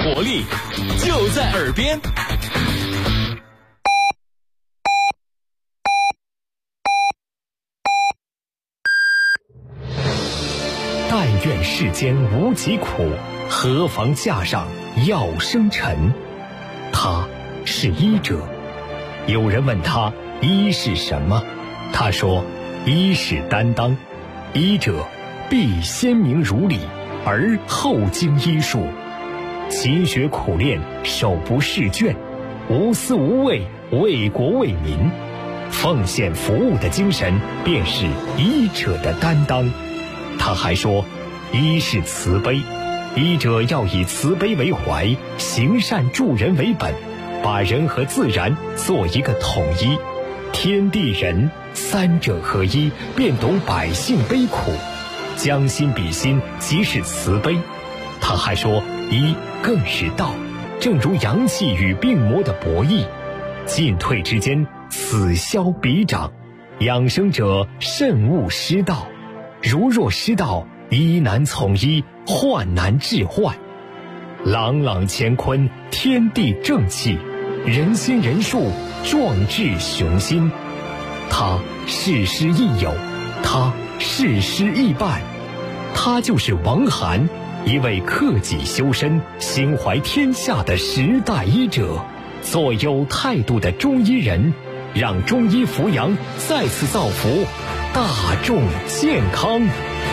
活力就在耳边。 但愿世间无疾苦，何妨架上药生尘。他是医者。有人问他医是什么，他说医是担当。医者必先明如理，而后经医术，勤学苦练，手不释卷，无私无畏，为国为民，奉献服务的精神便是医者的担当。他还说医是慈悲，医者要以慈悲为怀，行善助人为本，把人和自然做一个统一，天地人三者合一，便懂百姓悲苦，将心比心，即是慈悲。他还说医更是道，正如阳气与病魔的博弈，进退之间，此消彼长，养生者慎勿失道，如若失道，医难从医，患难治患。朗朗乾坤，天地正气，人心人术，壮志雄心。他事师亦友，他事师亦伴。他就是王涵，一位克己修身、心怀天下的时代医者，做有态度的中医人，让中医扶阳再次造福大众健康。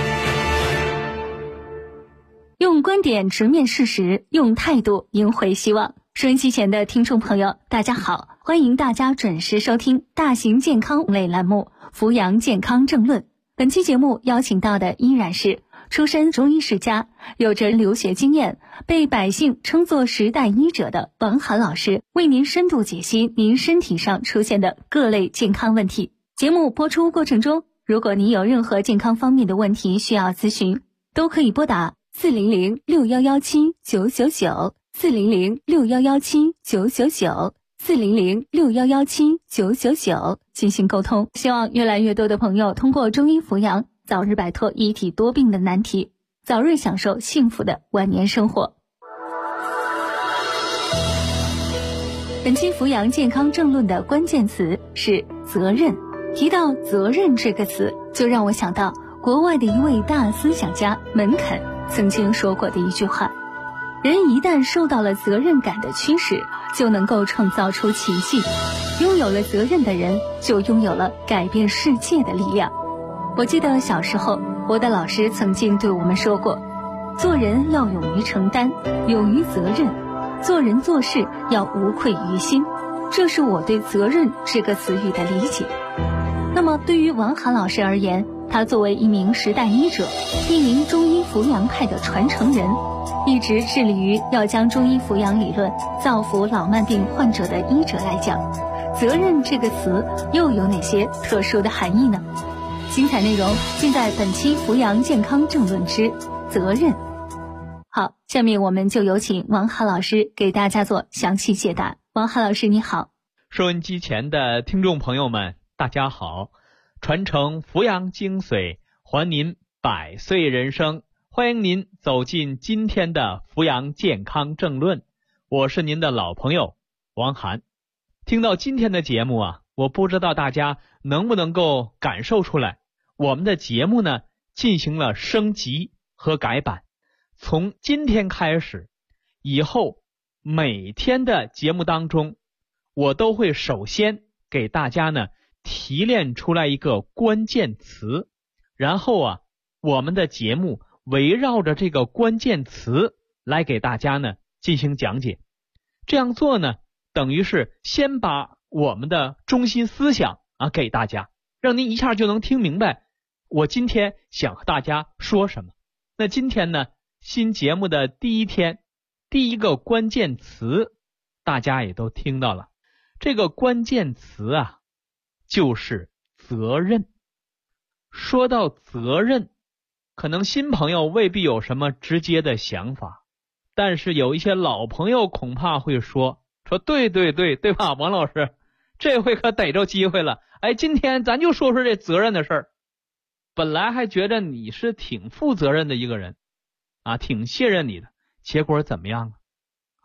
用观点直面事实，用态度赢回希望。收音机前的听众朋友，大家好，欢迎大家准时收听大型健康类栏目《扶阳健康政论》。本期节目邀请到的依然是出身中医世家，有着留学经验，被百姓称作时代医者的王涵老师，为您深度解析您身体上出现的各类健康问题。节目播出过程中，如果您有任何健康方面的问题需要咨询，都可以拨打400-6117-999 400-6117-999 400-6117-999进行沟通。希望越来越多的朋友通过中医扶阳，早日摆脱一体多病的难题，早日享受幸福的晚年生活。本期扶阳健康政论的关键词是责任。提到责任这个词，就让我想到国外的一位大思想家门肯曾经说过的一句话：人一旦受到了责任感的驱使，就能够创造出奇迹。拥有了责任的人，就拥有了改变世界的力量。我记得小时候，我的老师曾经对我们说过，做人要勇于承担，勇于责任，做人做事要无愧于心。这是我对责任这个词语的理解。那么对于王涵老师而言，他作为一名时代医者，一名中医扶阳派的传承人，一直致力于要将中医扶阳理论造福老慢病患者的医者来讲，责任这个词又有哪些特殊的含义呢？精彩内容尽在本期扶阳健康政论之责任。好，下面我们就有请王涵老师给大家做详细解答。王涵老师你好。 收音机前的听众朋友们大家好，传承扶阳精髓，还您100岁人生，欢迎您走进今天的扶阳健康政论，我是您的老朋友王涵。听到今天的节目啊，我不知道大家能不能够感受出来，我们的节目呢进行了升级和改版。从今天开始，以后每天的节目当中，我都会首先给大家呢提炼出来一个关键词，然后啊，我们的节目围绕着这个关键词来给大家呢进行讲解。这样做呢，等于是先把我们的中心思想给大家，让您一下就能听明白我今天想和大家说什么。那今天呢，新节目的第一天，第一个关键词大家也都听到了，这个关键词啊就是责任。说到责任，可能新朋友未必有什么直接的想法，但是有一些老朋友恐怕会说对吧，王老师，这回可逮着机会了，今天咱就说说这责任的事儿。本来还觉得你是挺负责任的一个人挺信任你的，结果怎么样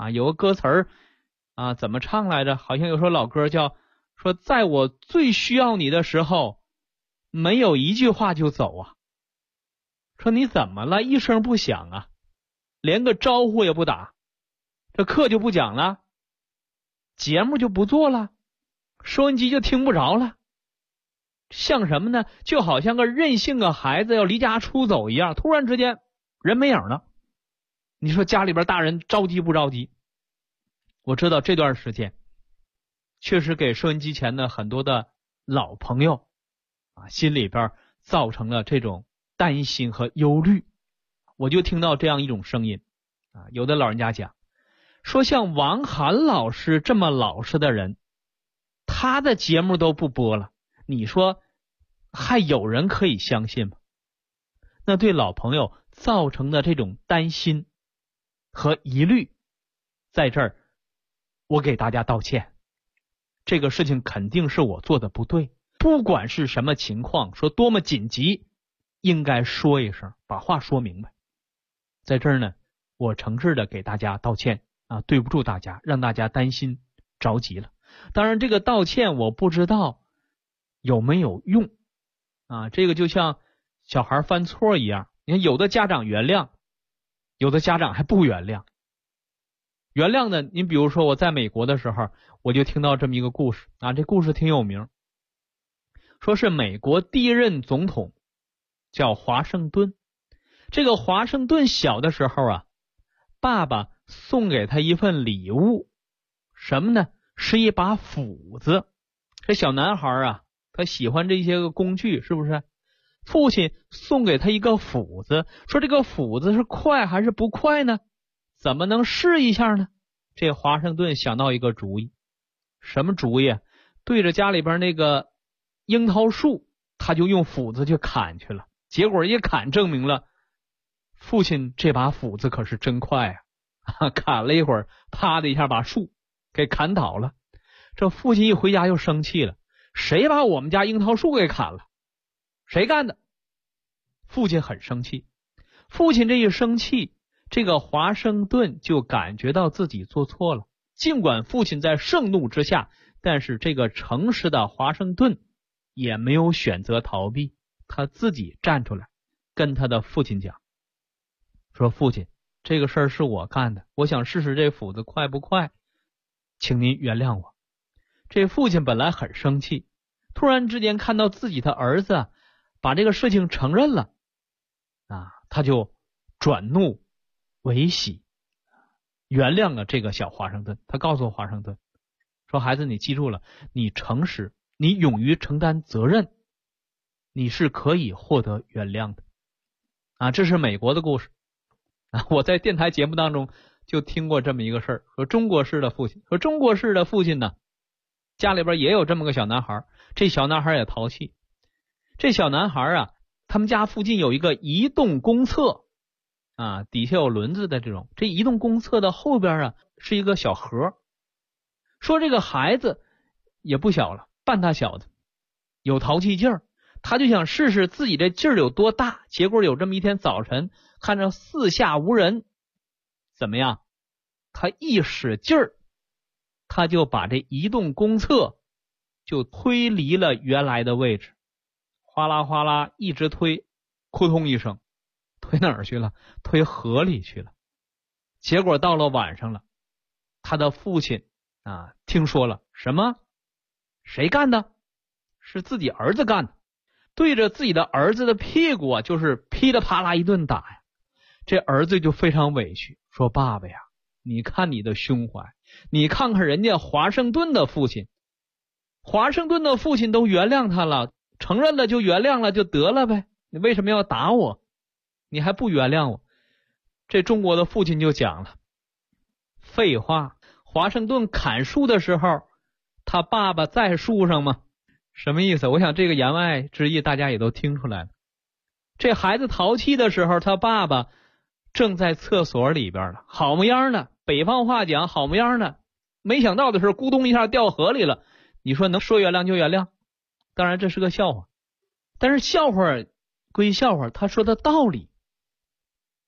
有个歌词儿怎么唱来着？好像有首老歌叫说在我最需要你的时候，没有一句话就走啊。说你怎么了？一声不响啊，连个招呼也不打，这课就不讲了，节目就不做了，收音机就听不着了，像什么呢？就好像个任性的孩子要离家出走一样，突然之间人没影了。你说家里边大人着急不着急？我知道这段时间确实给收音机前的很多的老朋友心里边造成了这种担心和忧虑。我就听到这样一种声音有的老人家讲说，像王涵老师这么老实的人，他的节目都不播了，你说还有人可以相信吗？那对老朋友造成的这种担心和疑虑，在这儿我给大家道歉。这个事情肯定是我做的不对，不管是什么情况，说多么紧急，应该说一声，把话说明白。在这儿呢，我诚挚的给大家道歉对不住大家，让大家担心着急了。当然这个道歉我不知道有没有用这个就像小孩犯错一样，你看有的家长原谅，有的家长还不原谅。原谅的，你比如说我在美国的时候，我就听到这么一个故事这故事挺有名，说是美国第一任总统叫华盛顿。这个华盛顿小的时候爸爸送给他一份礼物，什么呢？是一把斧子。这小男孩他喜欢这些个工具，是不是？父亲送给他一个斧子，说这个斧子是快还是不快呢？怎么能试一下呢？这华盛顿想到一个主意。什么主意？对着家里边那个樱桃树，他就用斧子去砍去了。结果一砍，证明了父亲这把斧子可是真快砍了一会儿，啪的一下把树给砍倒了。这父亲一回家又生气了，谁把我们家樱桃树给砍了？谁干的？父亲很生气。父亲这一生气，这个华盛顿就感觉到自己做错了。尽管父亲在盛怒之下，但是这个诚实的华盛顿也没有选择逃避，他自己站出来跟他的父亲讲，说父亲，这个事儿是我干的，我想试试这斧子快不快，请您原谅我。这父亲本来很生气，突然之间看到自己的儿子把这个事情承认了他就转怒为喜，原谅了这个小华盛顿。他告诉华盛顿说，孩子，你记住了，你诚实，你勇于承担责任，你是可以获得原谅的这是美国的故事我在电台节目当中就听过这么一个事儿，说中国式的父亲，说中国式的父亲呢，家里边也有这么个小男孩，这小男孩也淘气。这小男孩他们家附近有一个移动公厕底下有轮子的这种，这移动公厕的后边是一个小河。说这个孩子也不小了，半大小子，有淘气劲儿，他就想试试自己这劲儿有多大。结果有这么一天早晨，看着四下无人，怎么样？他一使劲儿，他就把这移动公厕就推离了原来的位置，哗啦哗啦一直推，扑通一声，推哪儿去了？推河里去了。结果到了晚上了，他的父亲听说了，什么？谁干的？是自己儿子干的。对着自己的儿子的屁股就是噼里啪啦一顿打呀。这儿子就非常委屈，说爸爸呀，你看你的胸怀，你看看人家华盛顿的父亲，华盛顿的父亲都原谅他了，承认了就原谅了就得了呗，你为什么要打我？你还不原谅我？这中国的父亲就讲了，废话，华盛顿砍树的时候他爸爸在树上吗？什么意思？我想这个言外之意大家也都听出来了。这孩子淘气的时候，他爸爸正在厕所里边了，好模样呢，北方话讲好模样呢，没想到的是咕咚一下掉河里了。你说能说原谅就原谅？当然这是个笑话，但是笑话归笑话，他说的道理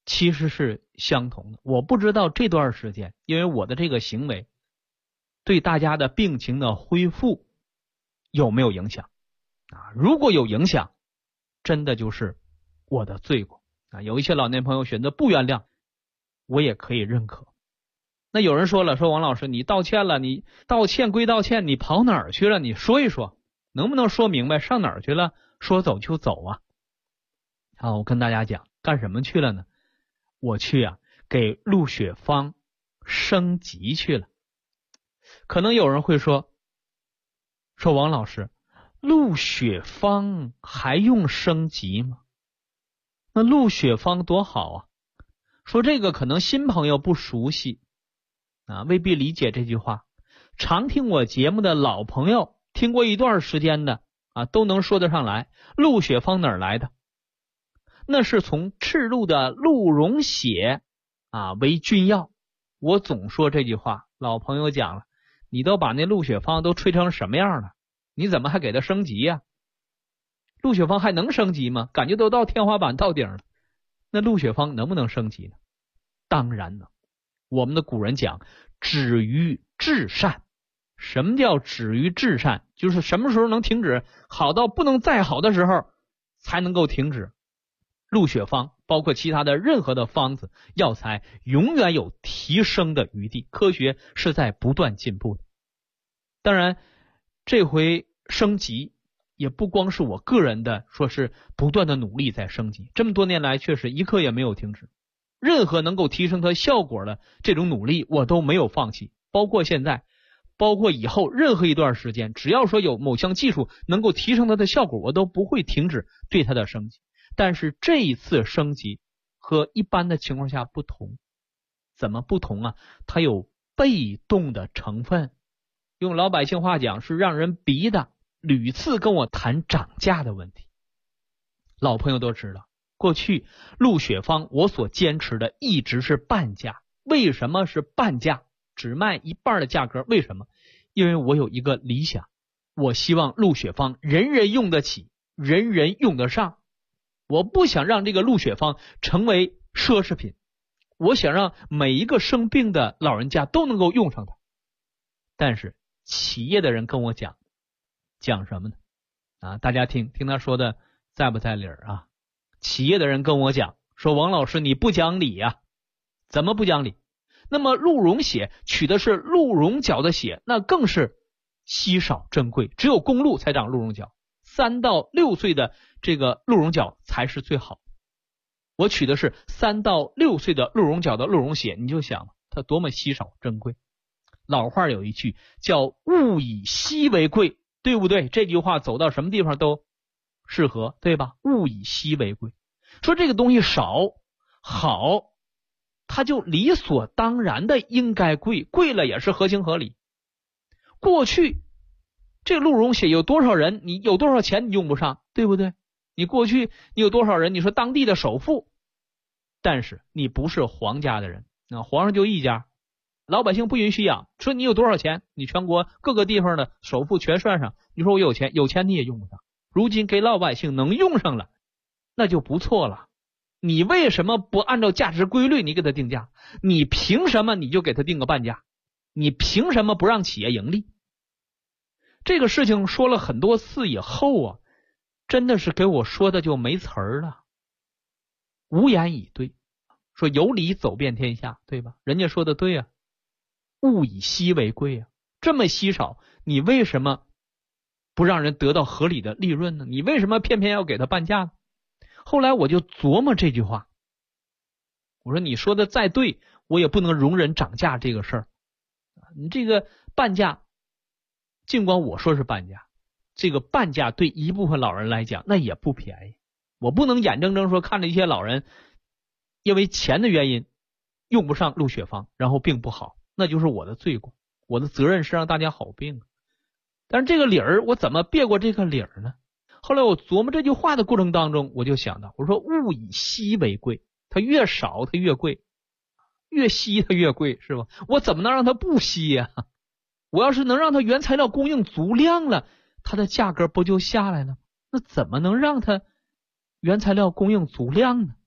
其实是相同的。我不知道这段时间，因为我的这个行为对大家的病情的恢复有没有影响啊？如果有影响，真的就是我的罪过啊。有一些老年朋友选择不原谅，我也可以认可。那有人说了，说王老师，你道歉了，你道歉归道歉，你跑哪儿去了？你说一说，能不能说明白？上哪儿去了？说走就走啊？好，我跟大家讲，干什么去了呢？我去啊，给陆雪芳升级去了。可能有人会说王老师，陆雪芳还用升级吗？那陆雪芳多好啊！说这个可能新朋友不熟悉啊，未必理解这句话。常听我节目的老朋友，听过一段时间的啊，都能说得上来。陆雪芳哪儿来的？那是从赤鹿的鹿茸血啊为君药。我总说这句话，老朋友讲了，你都把那陆雪芳都吹成什么样了，你怎么还给他升级呀？陆雪芳还能升级吗？感觉都到天花板到顶了，那陆雪芳能不能升级呢？当然能。我们的古人讲止于至善。什么叫止于至善？就是什么时候能停止，好到不能再好的时候才能够停止。陆雪芳包括其他的任何的方子药材永远有提升的余地，科学是在不断进步的。当然这回升级也不光是我个人的说是不断的努力在升级，这么多年来确实一刻也没有停止，任何能够提升它效果的这种努力我都没有放弃，包括现在，包括以后任何一段时间，只要说有某项技术能够提升它的效果，我都不会停止对它的升级。但是这一次升级和一般的情况下不同。怎么不同啊？它有被动的成分，用老百姓话讲是让人逼的，屡次跟我谈涨价的问题。老朋友都知道，过去陆雪芳我所坚持的一直是半价。为什么是半价？只卖一半的价格？为什么？因为我有一个理想，我希望陆雪芳人人用得起，人人用得上。我不想让这个陆雪芳成为奢侈品，我想让每一个生病的老人家都能够用上它。但是企业的人跟我讲什么呢？啊，大家听他说的在不在理儿啊？企业的人跟我讲说，王老师你不讲理呀。怎么不讲理？那么鹿茸血取的是鹿茸角的血，那更是稀少珍贵，只有公鹿才长鹿茸角，3到6岁的这个鹿茸角才是最好。我取的是3到6岁的鹿茸角的鹿茸血，你就想它多么稀少珍贵。老话有一句叫物以稀为贵，对不对？这句话走到什么地方都适合，对吧？物以稀为贵，说这个东西少好，它就理所当然的应该贵，贵了也是合情合理。过去这鹿茸血有多少人，你有多少钱你用不上，对不对？你过去你有多少人，你说当地的首富，但是你不是皇家的人，皇上就一家，老百姓不允许养。说你有多少钱，你全国各个地方的首富全算上，你说我有钱，有钱你也用不上。如今给老百姓能用上了，那就不错了。你为什么不按照价值规律你给他定价？你凭什么你就给他定个半价？你凭什么不让企业盈利？这个事情说了很多次以后啊，真的是给我说的就没词儿了，无言以对。说有理走遍天下，对吧？人家说的对啊，物以稀为贵啊，这么稀少，你为什么不让人得到合理的利润呢？你为什么偏偏要给他半价呢？后来我就琢磨这句话，我说你说的再对，我也不能容忍涨价这个事儿。你这个半价，尽管我说是半价，这个半价对一部分老人来讲那也不便宜。我不能眼睁睁说看着一些老人因为钱的原因用不上鹿血芳，然后病不好，那就是我的罪过。我的责任是让大家好病，但是这个理儿我怎么别过这个理儿呢？后来我琢磨这句话的过程当中，我就想到，我说物以稀为贵，它越少它越贵，越稀它越贵，是吧？我怎么能让它不稀呀？我要是能让它原材料供应足量了，它的价格不就下来了？那怎么能让它原材料供应足量呢？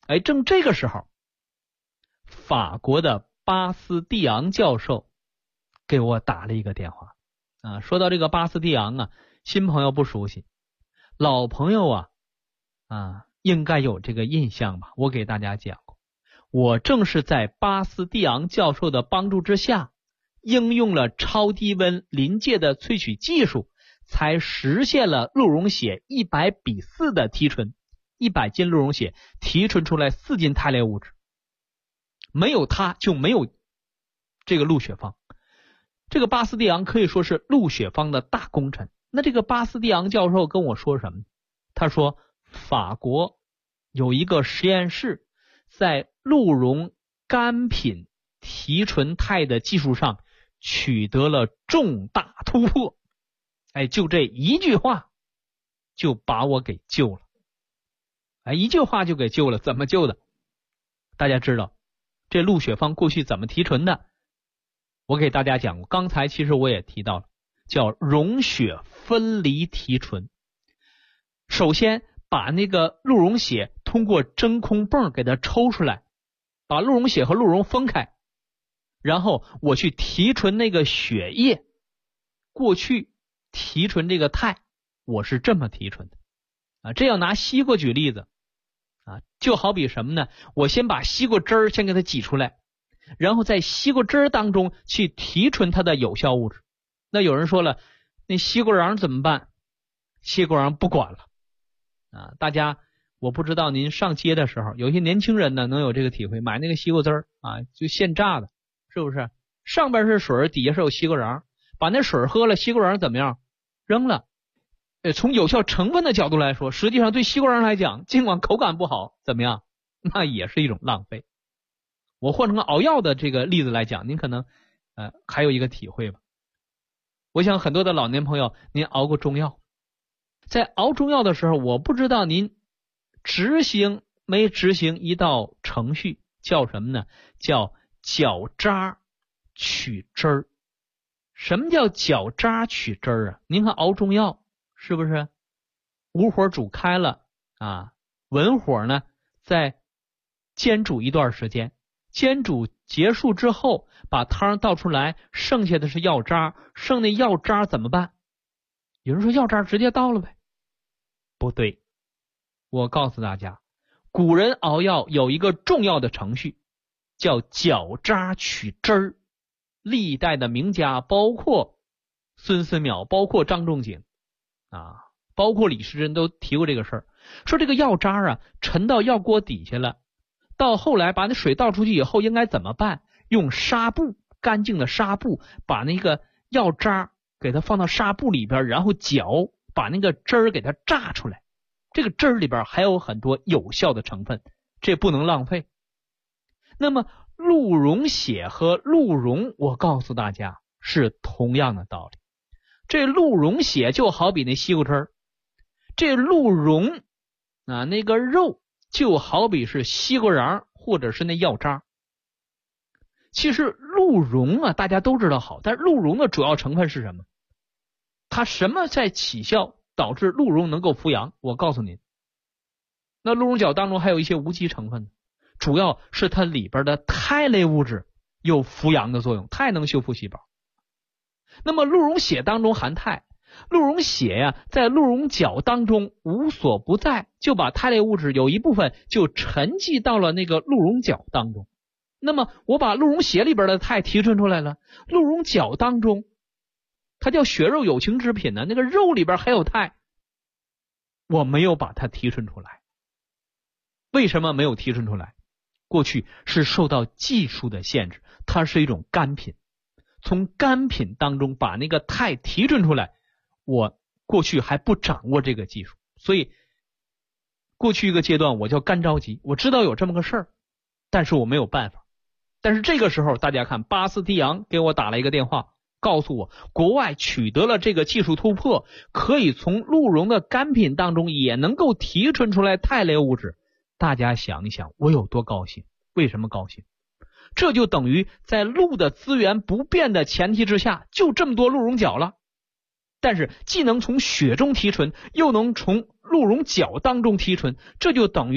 正这个时候，法国的巴斯蒂昂教授给我打了一个电话说到这个巴斯蒂昂新朋友不熟悉，老朋友应该有这个印象吧。我给大家讲过，我正是在巴斯蒂昂教授的帮助之下，应用了超低温临界的萃取技术，才实现了鹿茸血100:4的提纯，100斤鹿茸血提纯出来4斤肽类物质。没有它就没有这个鹿血芳。这个巴斯蒂昂可以说是鹿血芳的大功臣。那这个巴斯蒂昂教授跟我说什么？他说法国有一个实验室在鹿茸干品提纯肽的技术上取得了重大突破。就这一句话就把我给救了。一句话就给救了。怎么救的？大家知道这鹿血芳过去怎么提纯的？我给大家讲过，刚才其实我也提到了，叫溶血分离提纯。首先把那个鹿茸血通过真空泵给它抽出来，把鹿茸血和鹿茸分开，然后我去提纯那个血液。过去提纯这个肽我是这么提纯的这要拿西瓜举例子就好比什么呢？我先把西瓜汁儿先给它挤出来，然后在西瓜汁儿当中去提纯它的有效物质。那有人说了，那西瓜瓤怎么办？西瓜瓤不管了大家我不知道您上街的时候，有些年轻人呢能有这个体会，买那个西瓜汁儿就现榨的，是不是？上边是水，底下是有西瓜瓤，把那水喝了，西瓜瓤怎么样？扔了。从有效成分的角度来说，实际上对西瓜瓤来讲，尽管口感不好，怎么样？那也是一种浪费。我换成个熬药的这个例子来讲，您可能还有一个体会吧。我想很多的老年朋友，您熬过中药，在熬中药的时候，我不知道您执行没执行一道程序，叫什么呢？叫搅渣取汁儿。什么叫搅渣取汁儿您看熬中药是不是无火煮开了文火呢再煎煮一段时间，煎煮结束之后把汤倒出来，剩下的是药渣，剩那药渣怎么办？有人说药渣直接倒了呗。不对，我告诉大家，古人熬药有一个重要的程序叫搅渣取汁儿。历代的名家包括孙思邈，包括张仲景包括李时珍都提过这个事儿，说这个药渣沉到药锅底下了，到后来把那水倒出去以后应该怎么办？用纱布，干净的纱布，把那个药渣给它放到纱布里边，然后搅，把那个汁儿给它榨出来。这个汁儿里边还有很多有效的成分，这不能浪费。那么鹿茸血和鹿茸，我告诉大家是同样的道理。这鹿茸血就好比那西瓜汁儿，这鹿茸那个肉就好比是西瓜瓤或者是那药渣。其实鹿茸大家都知道好，但是鹿茸的主要成分是什么？它什么在起效导致鹿茸能够扶阳？我告诉您，那鹿茸角当中还有一些无机成分，主要是它里边的肽类物质有扶阳的作用，肽能修复细胞。那么鹿茸血当中含肽，鹿茸血在鹿茸角当中无所不在，就把肽类物质有一部分就沉积到了那个鹿茸角当中。那么我把鹿茸血里边的肽提纯出来了，鹿茸角当中它叫血肉有情之品那个肉里边还有肽，我没有把它提纯出来。为什么没有提纯出来？过去是受到技术的限制，它是一种干品，从干品当中把那个肽提纯出来，我过去还不掌握这个技术，所以过去一个阶段我叫干着急，我知道有这么个事儿，但是我没有办法。但是这个时候大家看，巴斯蒂昂给我打了一个电话，告诉我国外取得了这个技术突破，可以从鹿茸的干品当中也能够提纯出来肽类物质。大家想一想，我有多高兴？为什么高兴？这就等于在鹿的资源不变的前提之下，就这么多鹿茸角了。但是既能从血中提纯，又能从鹿茸角当中提纯，这就等于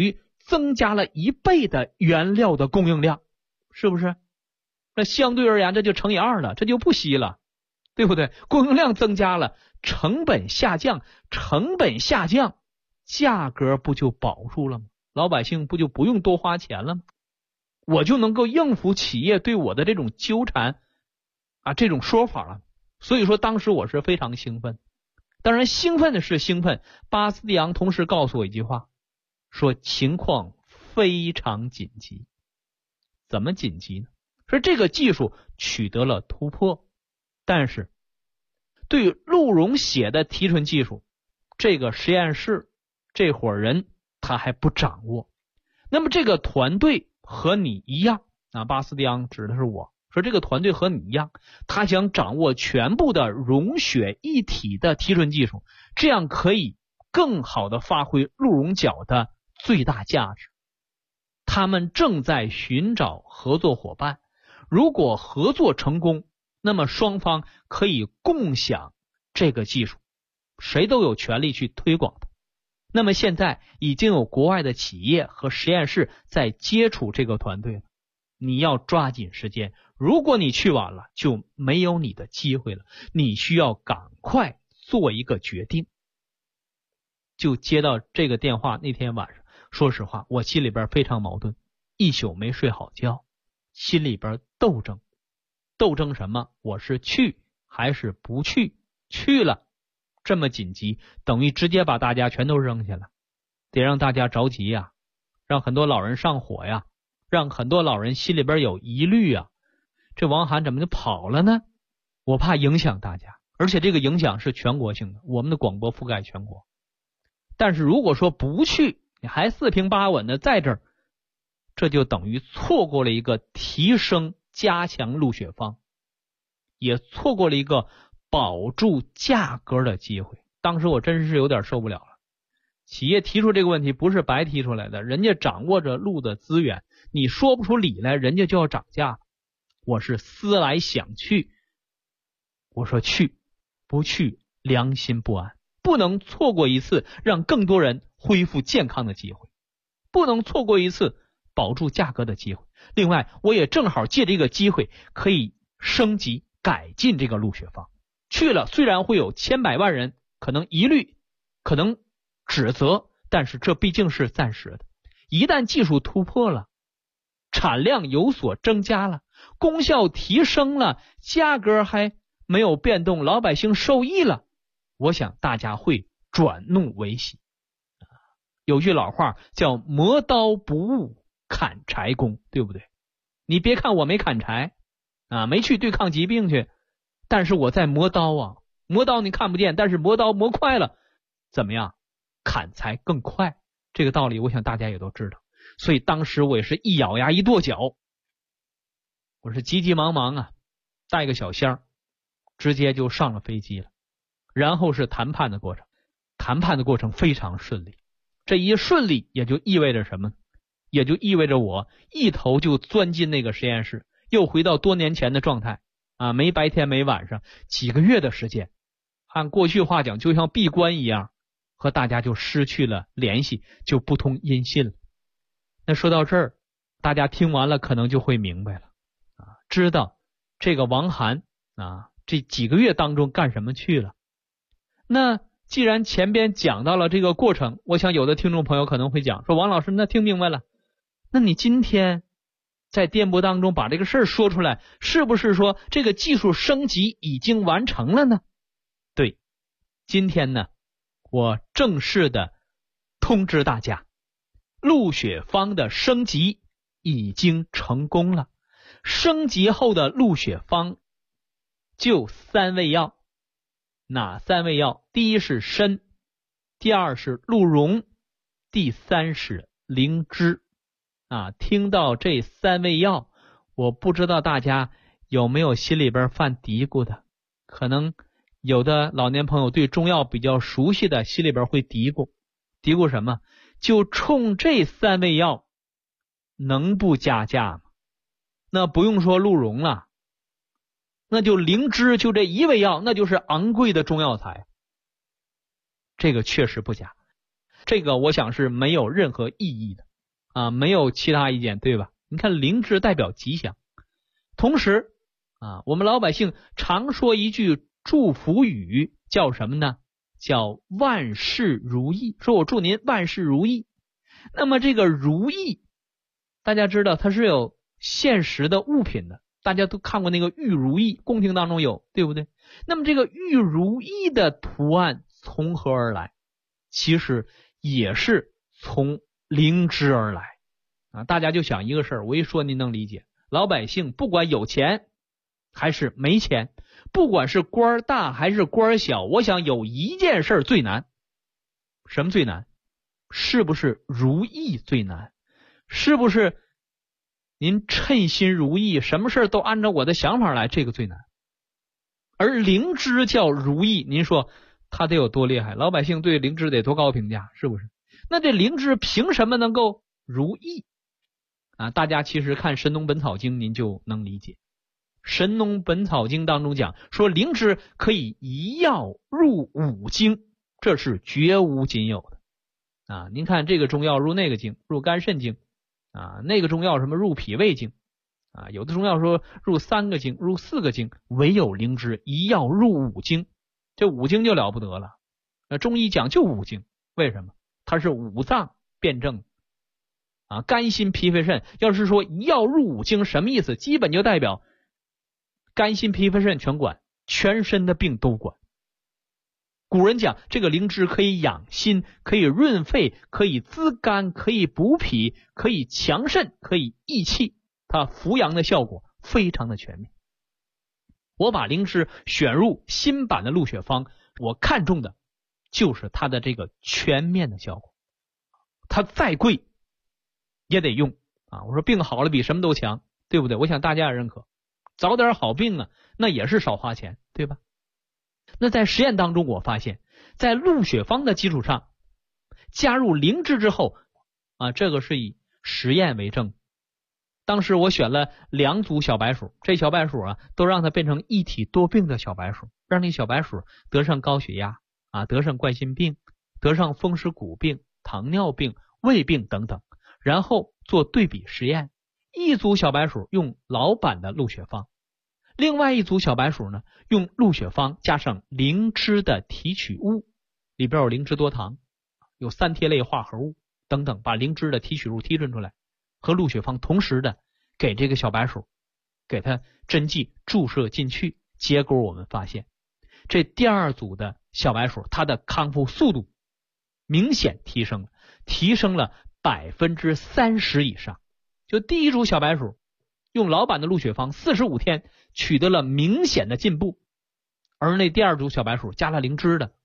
增加了1倍的原料的供应量，是不是？那相对而言这就乘以2了，这就不稀了，对不对？供应量增加了，成本下降，价格不就保住了吗？老百姓不就不用多花钱了吗？我就能够应付企业对我的这种纠缠这种说法了。所以说当时我是非常兴奋。当然兴奋的是兴奋，巴斯蒂昂同时告诉我一句话，说情况非常紧急。怎么紧急呢？说这个技术取得了突破，但是对于陆溶血的提纯技术，这个实验室这伙人他还不掌握。那么这个团队和你一样，巴斯蒂昂指的是我，说这个团队和你一样，他想掌握全部的溶血一体的提纯技术，这样可以更好的发挥陆溶铰的最大价值。他们正在寻找合作伙伴，如果合作成功，那么双方可以共享这个技术，谁都有权利去推广它。那么现在已经有国外的企业和实验室在接触这个团队了，你要抓紧时间，如果你去晚了就没有你的机会了，你需要赶快做一个决定。就接到这个电话，那天晚上说实话我心里边非常矛盾，一宿没睡好觉，心里边斗争什么？我是去还是不去？去了这么紧急，等于直接把大家全都扔下了，得让大家着急呀，让很多老人上火呀，让很多老人心里边有疑虑呀。这王涵怎么就跑了呢？我怕影响大家，而且这个影响是全国性的，我们的广播覆盖全国。但是如果说不去，你还四平八稳的在这儿，这就等于错过了一个提升加强陆血方，也错过了一个保住价格的机会。当时我真是有点受不了了。企业提出这个问题不是白提出来的，人家掌握着陆的资源，你说不出理来，人家就要涨价。我是思来想去，我说去，不去良心不安，不能错过一次让更多人恢复健康的机会，不能错过一次保住价格的机会。另外我也正好借这个机会可以升级改进这个陆血方。去了虽然会有千百万人可能疑虑，可能指责，但是这毕竟是暂时的。一旦技术突破了，产量有所增加了，功效提升了，价格还没有变动，老百姓受益了，我想大家会转怒为喜。有句老话叫磨刀不误砍柴工，对不对？你别看我没砍柴没去对抗疾病去，但是我在磨刀啊。磨刀你看不见，但是磨刀磨快了，怎么样？砍柴更快。这个道理我想大家也都知道。所以当时我也是一咬牙一跺脚，我是急急忙忙带个小箱直接就上了飞机了。然后是谈判的过程，谈判的过程非常顺利。这一顺利也就意味着什么？也就意味着我一头就钻进那个实验室，又回到多年前的状态没白天没晚上，几个月的时间，按过去话讲就像闭关一样，和大家就失去了联系，就不通音信了。那说到这儿，大家听完了可能就会明白了知道这个王涵这几个月当中干什么去了。那既然前边讲到了这个过程，我想有的听众朋友可能会讲说，王老师那听明白了，那你今天在电波当中把这个事儿说出来，是不是说这个技术升级已经完成了呢？对，今天呢我正式的通知大家，陆血方的升级已经成功了。升级后的陆血方就3味药。哪3味药？第一是参，第二是鹿茸，第三是灵芝听到这3味药，我不知道大家有没有心里边犯嘀咕的。可能有的老年朋友对中药比较熟悉的，心里边会嘀咕什么？就冲这3味药能不加价吗？那不用说鹿茸了，那就灵芝，就这1味药，那就是昂贵的中药材。这个确实不假，这个我想是没有任何意义的。 啊，没有其他意见，对吧？你看灵芝代表吉祥，同时啊，我们老百姓常说一句祝福语，叫什么呢？叫万事如意，说我祝您万事如意。那么这个如意，大家知道它是有现实的物品的，大家都看过那个玉如意，宫廷当中有，对不对？那么这个玉如意的图案从何而来？其实也是从灵芝而来啊！大家就想一个事儿，我一说您能理解。老百姓不管有钱还是没钱，不管是官大还是官小，我想有一件事最难。什么最难？是不是如意最难？是不是您称心如意，什么事都按照我的想法来，这个最难。而灵芝叫如意，您说它得有多厉害？老百姓对灵芝得多高评价，是不是？那这灵芝凭什么能够如意啊？大家其实看《神农本草经》您就能理解。《神农本草经》当中讲说，灵芝可以一药入5经，这是绝无仅有的啊！您看这个中药入那个经，入肝肾经啊，那个中药什么入脾胃经啊，有的中药说入3个经，入4个经，唯有灵芝一药入5经，这5经就了不得了。中医讲究5经，为什么？它是5脏辩证啊，肝心脾肺肾。要是说一药入5经，什么意思？基本就代表肝心脾肺肾全管，全身的病都管。古人讲这个灵芝可以养心，可以润肺，可以滋肝，可以补脾，可以强肾，可以益气，它扶阳的效果非常的全面。我把灵芝选入新版的鹿血方，我看中的就是它的这个全面的效果。它再贵也得用啊！我说病好了比什么都强，对不对？我想大家也认可，早点好病啊，那也是少花钱，对吧？那在实验当中我发现，在鹿血方的基础上加入灵芝之后啊，这个是以实验为证。当时我选了2组小白鼠，这小白鼠啊都让它变成一体多病的小白鼠，让那小白鼠得上高血压啊，得上冠心病，得上风湿骨病、糖尿病、胃病等等，然后做对比实验。一组小白鼠用老版的鹿血方，另外一组小白鼠呢用鹿血方加上灵芝的提取物，里边有灵芝多糖，有3萜类化合物等等，把灵芝的提取物提纯出来，和鹿血方同时的给这个小白鼠给它针剂注射进去。结果我们发现这第2组的小白鼠它的康复速度明显提升了 30% 以上。就第1组小白鼠用老版的鹿血方45天取得了明显的进步，而那第2组小白鼠加了灵芝的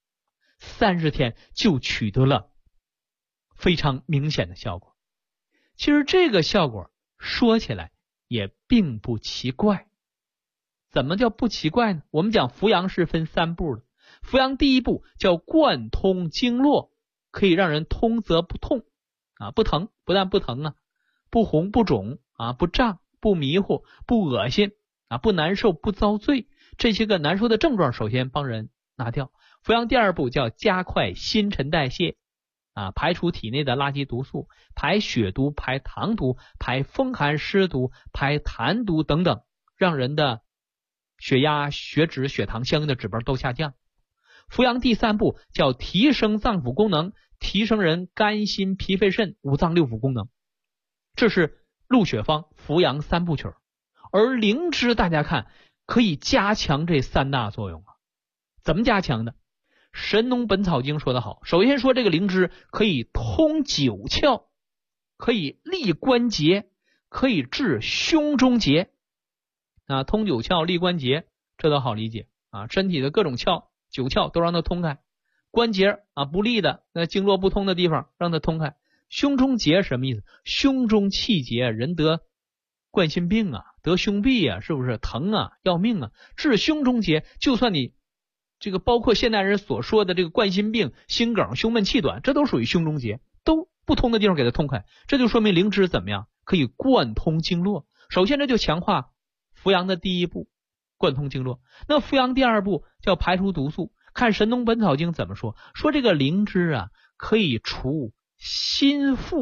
30天就取得了非常明显的效果。其实这个效果说起来也并不奇怪。怎么叫不奇怪呢？我们讲扶阳是分3步的，扶阳第1步叫贯通经络，可以让人通则不痛啊，不疼，不但不疼啊，不红不肿啊，不胀不迷糊不恶心啊，不难受不遭罪，这些个难受的症状首先帮人拿掉。扶阳第2步叫加快新陈代谢啊，排除体内的垃圾毒素，排血毒，排糖毒，排风寒湿毒，排痰毒等等，让人的血压、血脂、血糖相应的指标都下降。扶阳第3步叫提升脏腑功能，提升人肝心脾肺肾5脏6腑功能。这是鹿血方扶阳3部曲。而灵芝大家看可以加强这3大作用啊。怎么加强的？神农本草经说得好，首先说这个灵芝可以通9窍，可以利关节，可以治胸中结啊，通9窍利关节这都好理解啊，身体的各种窍9窍都让它通开，关节啊不利的那经络不通的地方让它通开。胸中结什么意思？胸中气结，人得冠心病啊，得胸痹啊，是不是疼啊，要命啊？治胸中结，就算你这个包括现代人所说的这个冠心病、心梗、胸闷气短，这都属于胸中结，都不通的地方给它通开。这就说明灵芝怎么样？可以贯通经络。首先这就强化扶阳的第1步，贯通经络。那扶阳第2步叫排除毒素。看神农本草经怎么说，说这个灵芝啊可以除心腹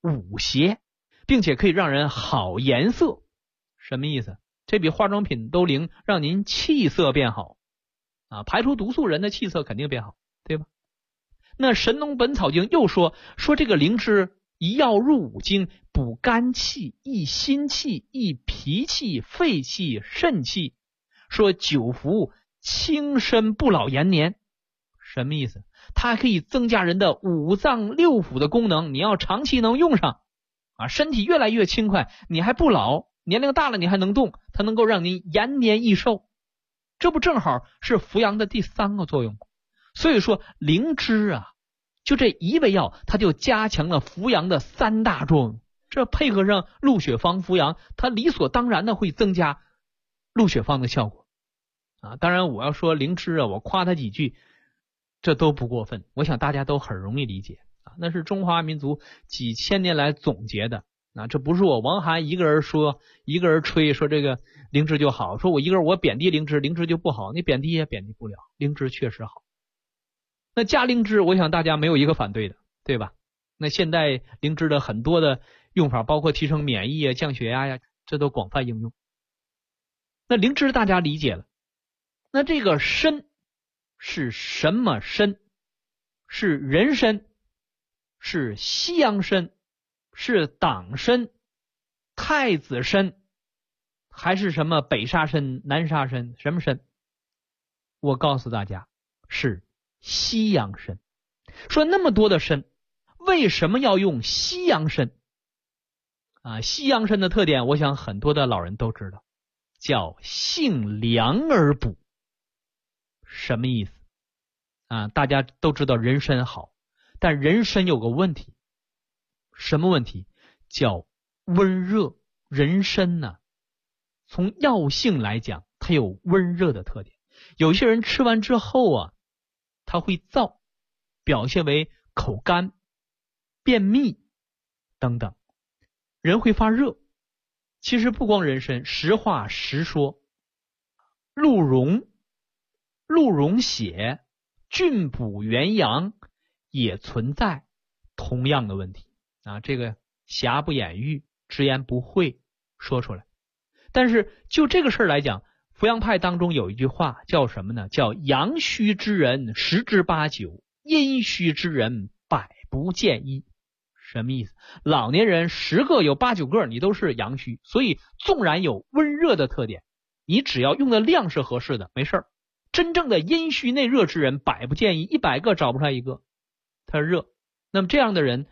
舞邪，并且可以让人好颜色。什么意思？这比化妆品都灵，让您气色变好啊，排出毒素，人的气色肯定变好，对吧？那《神农本草经》又说这个灵芝一药入五经，补肝气、益心气、益脾气、肺气、肾气，说久服轻身不老延年。什么意思？它还可以增加人的五脏六腑的功能，你要长期能用上啊，身体越来越轻快，你还不老，年龄大了你还能动，它能够让您延年益寿，这不正好是扶阳的第3个作用吗？所以说灵芝啊，就这一味药，它就加强了扶阳的3大作用，这配合上鹿血芳扶阳，它理所当然的会增加鹿血芳的效果啊。当然我要说灵芝啊，我夸它几句这都不过分，我想大家都很容易理解啊，那是中华民族几千年来总结的啊，这不是我王涵一个人说一个人吹说这个灵芝就好，说我一个人我贬低灵芝，灵芝就不好，你贬低也贬低不了，灵芝确实好。那加灵芝我想大家没有一个反对的，对吧？那现在灵芝的很多的用法，包括提升免疫啊、降血压呀，这都广泛应用。那灵芝大家理解了，那这个参是什么参？是人参，是西洋参，是党参、太子参，还是什么北沙参、南沙参？什么参？我告诉大家，是西洋参。说那么多的参，为什么要用西洋参啊？西洋参的特点，我想很多的老人都知道，叫性凉而补。什么意思啊？大家都知道人参好，但人参有个问题，什么问题？叫温热。人参呢，从药性来讲，它有温热的特点。有些人吃完之后啊，他会燥，表现为口干、便秘等等，人会发热。其实不光人参，实话实说，鹿茸血、菌补元阳也存在同样的问题啊。这个瑕不掩瑜，直言不讳说出来。但是就这个事儿来讲，扶阳派当中有一句话叫什么呢？叫阳虚之人10之8九，阴虚之人100不见1。什么意思？老年人10个有8、9个你都是阳虚，所以纵然有温热的特点，你只要用的量是合适的，没事儿。真正的阴虚内热之人100不见1， 100个找不出来一个他热。那么这样的人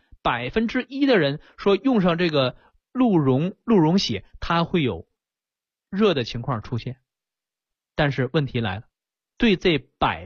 1%的人说用上这个鹿茸血，它会有热的情况出现。但是问题来了，对这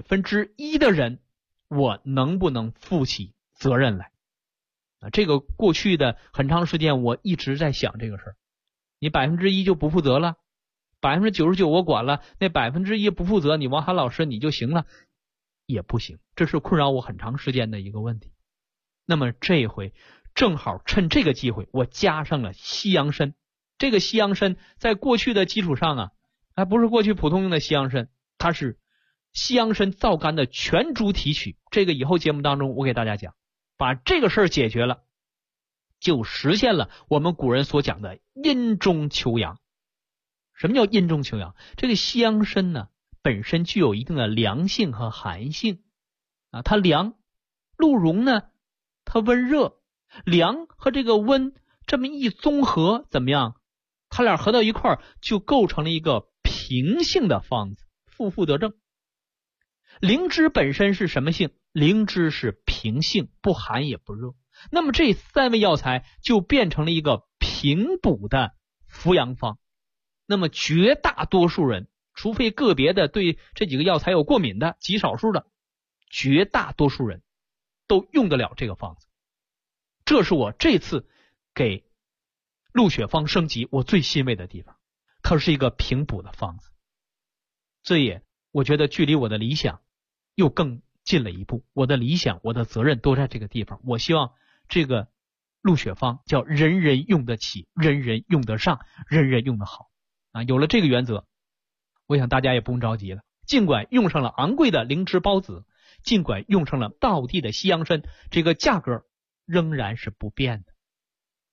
1%的人，我能不能负起责任来啊？这个过去的很长时间我一直在想这个事儿。你1%就不负责了，99%我管了，那1%不负责，你王涵老师你就行了，也不行，这是困扰我很长时间的一个问题。那么这回正好趁这个机会，我加上了西洋参。这个西洋参在过去的基础上啊，还不是过去普通用的西洋参，它是西洋参皂苷的全株提取。这个以后节目当中我给大家讲，把这个事儿解决了，就实现了我们古人所讲的阴中求阳。什么叫阴中求阳？这个西洋参呢，本身具有一定的凉性和寒性啊，它凉。鹿茸呢，它温热。凉和这个温这么一综合，怎么样？它俩合到一块儿，就构成了一个平性的方子，负得正。灵芝本身是什么性？灵芝是平性，不寒也不热。那么这3味药材就变成了一个平补的扶阳方。那么绝大多数人，除非个别的对这几个药材有过敏的极少数的，绝大多数人都用得了这个方子。这是我这次给鹿血芳升级我最欣慰的地方，它是一个平补的方子。这也我觉得距离我的理想又更近了一步，我的理想我的责任都在这个地方。我希望这个鹿血芳叫人人用得起，人人用得上，人人用得好啊！有了这个原则，我想大家也不用着急了。尽管用上了昂贵的灵芝孢子，尽管用上了道地的西洋参，这个价格仍然是不变的。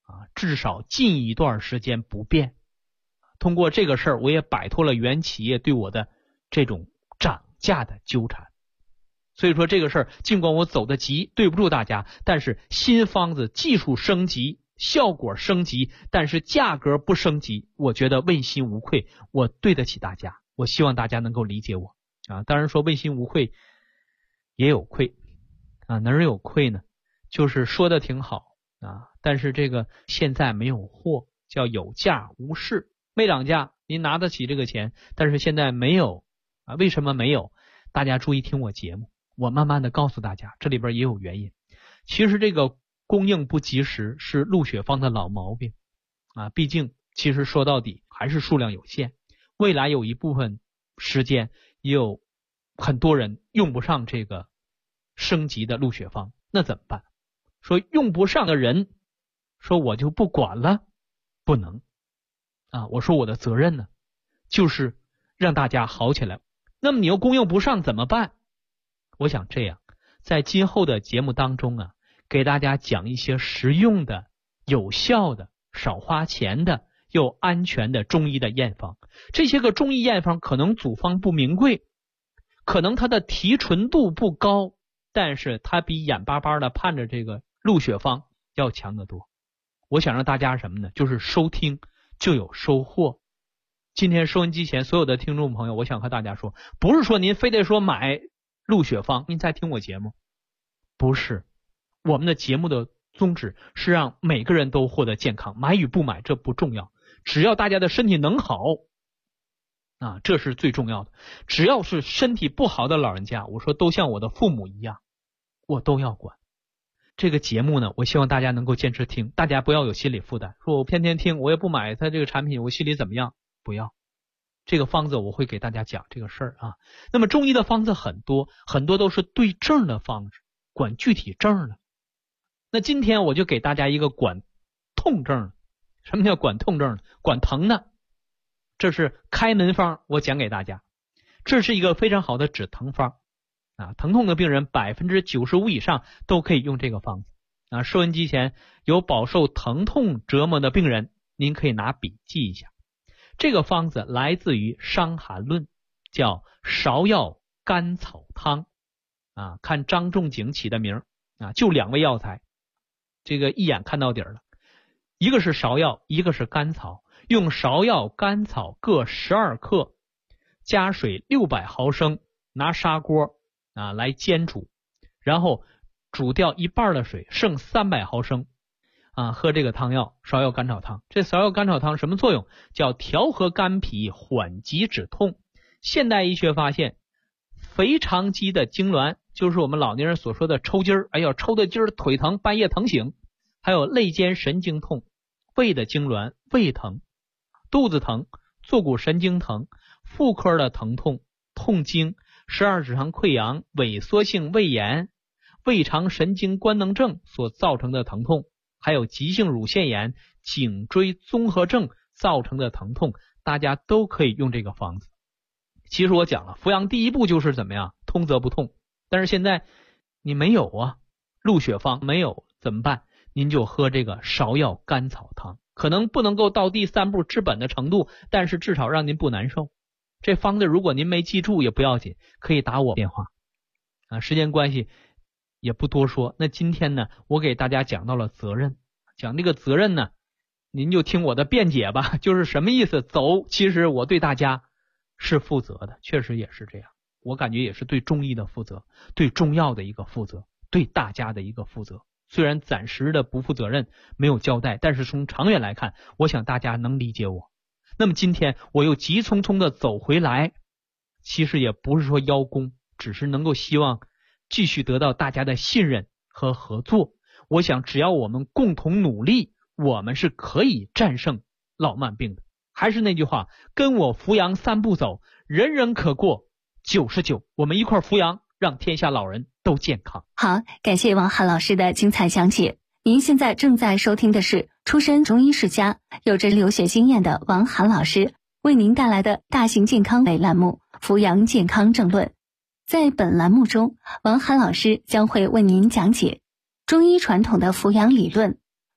至少近一段时间不变。通过这个事儿，我也摆脱了原企业对我的这种涨价的纠缠。所以说这个事儿，尽管我走得急，对不住大家，但是新方子技术升级，效果升级，但是价格不升级，我觉得问心无愧，我对得起大家，我希望大家能够理解我当然说问心无愧也有愧哪儿有愧呢？就是说的挺好但是这个现在没有货，叫有价无市，没涨价，您拿得起这个钱，但是现在没有为什么没有？大家注意听我节目，我慢慢的告诉大家，这里边也有原因。其实这个供应不及时是陆雪芳的老毛病毕竟其实说到底还是数量有限，未来有一部分时间也有很多人用不上这个升级的陆雪芳，那怎么办？说用不上的人，说我就不管了，不能我说我的责任呢，就是让大家好起来。那么你又供应不上怎么办？我想这样，在今后的节目当中给大家讲一些实用的、有效的、少花钱的又安全的中医的验方。这些个中医验方可能组方不名贵，可能它的提纯度不高，但是它比眼巴巴的盼着这个陆雪芳要强得多。我想让大家什么呢？就是收听就有收获。今天收音机前所有的听众朋友，我想和大家说，不是说您非得说买陆雪芳您再听我节目，不是。我们的节目的宗旨是让每个人都获得健康，买与不买这不重要，只要大家的身体能好这是最重要的。只要是身体不好的老人家，我说都像我的父母一样，我都要管。这个节目呢，我希望大家能够坚持听，大家不要有心理负担，说我天天听我也不买他这个产品，我心里怎么样？不要。这个方子我会给大家讲这个事儿那么中医的方子很多，很多都是对症的方子，管具体症的。那今天我就给大家一个管痛症。什么叫管痛症？管疼的。这是开门方，我讲给大家。这是一个非常好的止疼方疼痛的病人95%以上都可以用这个方子收音机前有饱受疼痛折磨的病人，您可以拿笔记一下。这个方子来自于《伤寒论》，叫芍药甘草汤看张仲景起的名就2味药材，这个一眼看到底了。一个是芍药，一个是甘草，用芍药甘草各12克，加水600毫升，拿砂锅来煎煮，然后煮掉一半的水，剩300毫升喝这个汤药，芍药甘草汤。这芍药甘草汤什么作用？叫调和肝脾，缓急止痛。现代医学发现，腓肠肌的痉挛，就是我们老年人所说的抽筋儿，抽的筋儿，腿疼，半夜疼醒，还有肋间神经痛，胃的痉挛，胃疼，肚子疼，坐骨神经疼，妇科的疼痛，痛经，12指肠溃疡，萎缩性胃炎，胃肠神经官能症所造成的疼痛，还有急性乳腺炎、颈椎综合症造成的疼痛，大家都可以用这个方子。其实我讲了，服阳第一步就是怎么样？通则不痛。但是现在你没有陆雪芳没有怎么办？您就喝这个芍药甘草汤，可能不能够到第3步治本的程度，但是至少让您不难受。这方子如果您没记住也不要紧，可以打我电话时间关系也不多说。那今天呢，我给大家讲到了责任，讲这个责任呢，您就听我的辩解吧，就是什么意思？走，其实我对大家是负责的，确实也是这样。我感觉也是对中医的负责，对中药的一个负责，对大家的一个负责。虽然暂时的不负责任没有交代，但是从长远来看，我想大家能理解我。那么今天我又急匆匆的走回来，其实也不是说邀功，只是能够希望继续得到大家的信任和合作。我想只要我们共同努力，我们是可以战胜老慢病的。还是那句话，跟我扶阳3步走，人人可过99。我们一块扶阳，让天下老人都健康。 好，感谢王涵老师的精彩讲解。您现在正在收听的是出身中医世家、有着留学经验的王涵老师为您带来的大型健康类栏目《扶阳健康政论》。在本栏目中，王涵老师将会为您讲解中医传统的扶阳理论，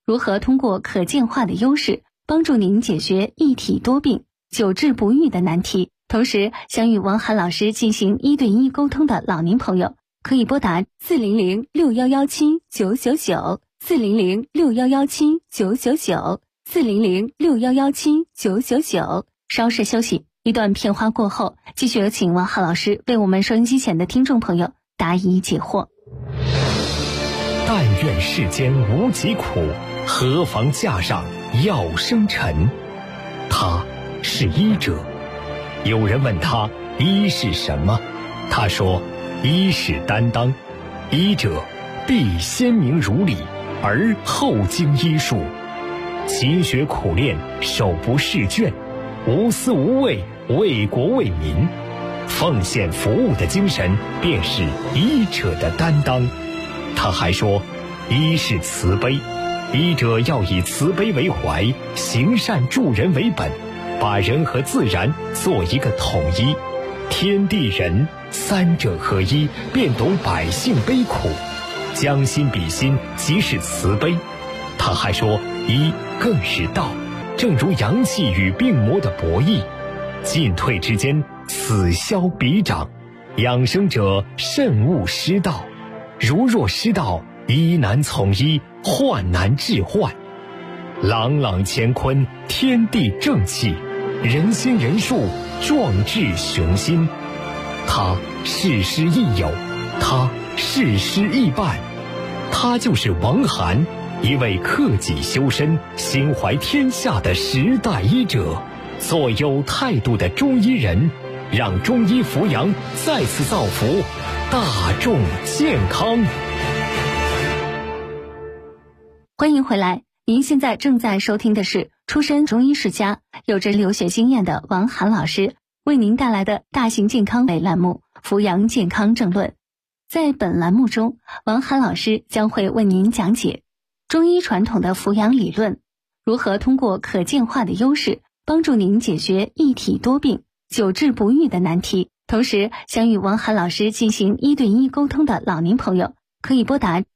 如何通过可见化的优势，帮助您解决一体多病、久治不愈的难题。同时，想与王涵老师进行1对1沟通的老年朋友，可以拨打400-6117-999，400-6117-999，400-6117-999。稍事休息，一段片花过后，继续有请王涵老师为我们收音机前的听众朋友答疑解惑。 但愿世间无疾苦，何妨架上药生尘。他是医者。有人问他医是什么，他说医是担当，医者必先明如理，而后经医术，勤学苦练，手不释卷，无私无畏，为国为民，奉献服务的精神便是医者的担当。他还说医是慈悲，医者要以慈悲为怀，行善助人为本，把人和自然做一个统一，天地人三者合一，便懂百姓悲苦，将心比心，即是慈悲。他还说医更是道，正如阳气与病魔的博弈，进退之间，此消彼长，养生者慎勿失道，如若失道，医难从医，患难治患。朗朗乾坤，天地正气，人心人术，壮志雄心。他事师亦友，他事师亦伴，他就是王涵，一位克己修身、心怀天下的时代医者，做有态度的中医人，让中医扶阳再次造福大众健康。 欢迎回来，您现在正在收听的是出身中医世家、有着留学经验的王涵老师为您带来的大型健康类栏目《扶阳健康正论》。在本栏目中，王涵老师将会为您讲解中医传统的扶阳理论，如何通过可见化的优势，帮助您解决一体多病、久治不愈的难题。同时，想与王涵老师进行1对1沟通的老年朋友，可以拨打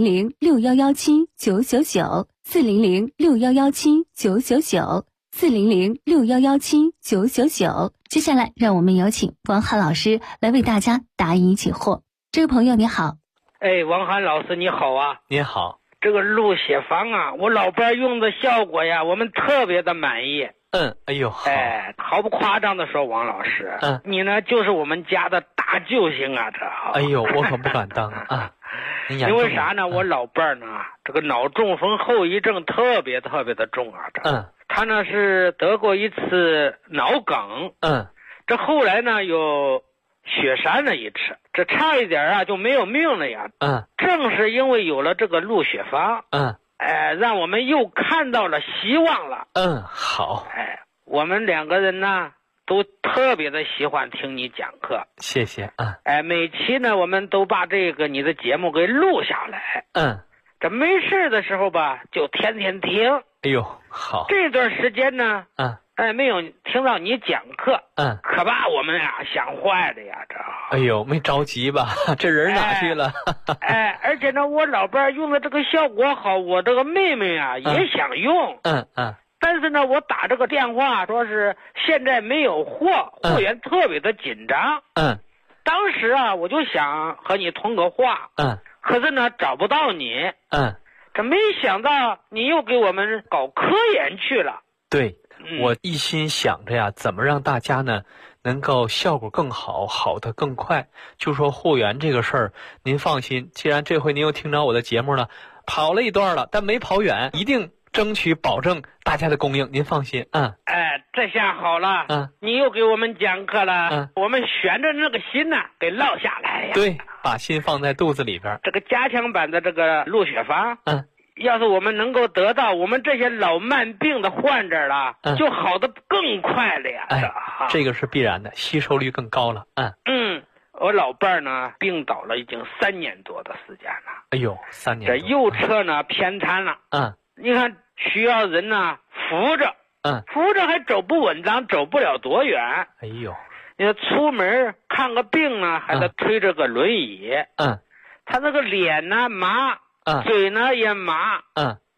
400-6117-999，400-6117-999，400-6117-999。接下来，让我们有请王涵老师来为大家答疑解惑。这位朋友你好。 王涵老师你好啊。 您好。 这个鹿血方啊，我老伴用的效果呀，我们特别的满意。 哎呦，好。 毫不夸张的说，王老师，你呢就是我们家的大救星啊，这。 哎呦，我可不敢当啊。 因为啥呢？我老伴儿呢，这个脑中风后遗症特别特别的重啊，这。他呢是得过一次脑梗。这后来呢有血栓了一次，这差一点啊就没有命了呀。正是因为有了这个鹿血方，让我们又看到了希望了。 好。 我们两个人呢都特别的喜欢听你讲课。 谢谢。 每期呢我们都把这个你的节目给录下来。这没事的时候吧就天天听。 哎呦，好。 这段时间呢没有听到你讲课，可把我们呀想坏了呀，这。 哎呦，没着急吧？这人哪去了？ 而且呢，我老伴用的这个效果好，我这个妹妹啊也想用。但是呢，我打这个电话说是现在没有货，货源特别的紧张。当时啊，我就想和你通个话。可是呢，找不到你。这没想到你又给我们搞科研去了。 对。我一心想着呀，怎么让大家呢能够效果更好，好的更快。就说货源这个事儿，您放心，既然这回您又听着我的节目了，跑了一段了，但没跑远，一定争取保证大家的供应，您放心。 这下好了。你又给我们讲课了。我们悬着那个心呢得落下来呀。 对，把心放在肚子里边。 这个加强版的这个鹿血方，要是我们能够得到，我们这些老慢病的患者了，就好的更快了呀。 这个是必然的，吸收率更高了。 我老伴儿呢病倒了已经3年多的时间了。 哎呦，3年多。 这右侧呢偏瘫了。你看需要人呢扶着。扶着还走不稳当，走不了多远。 哎呦， 你说出门看个病呢还得推着个轮椅。他那个脸呢麻，嘴呢也麻。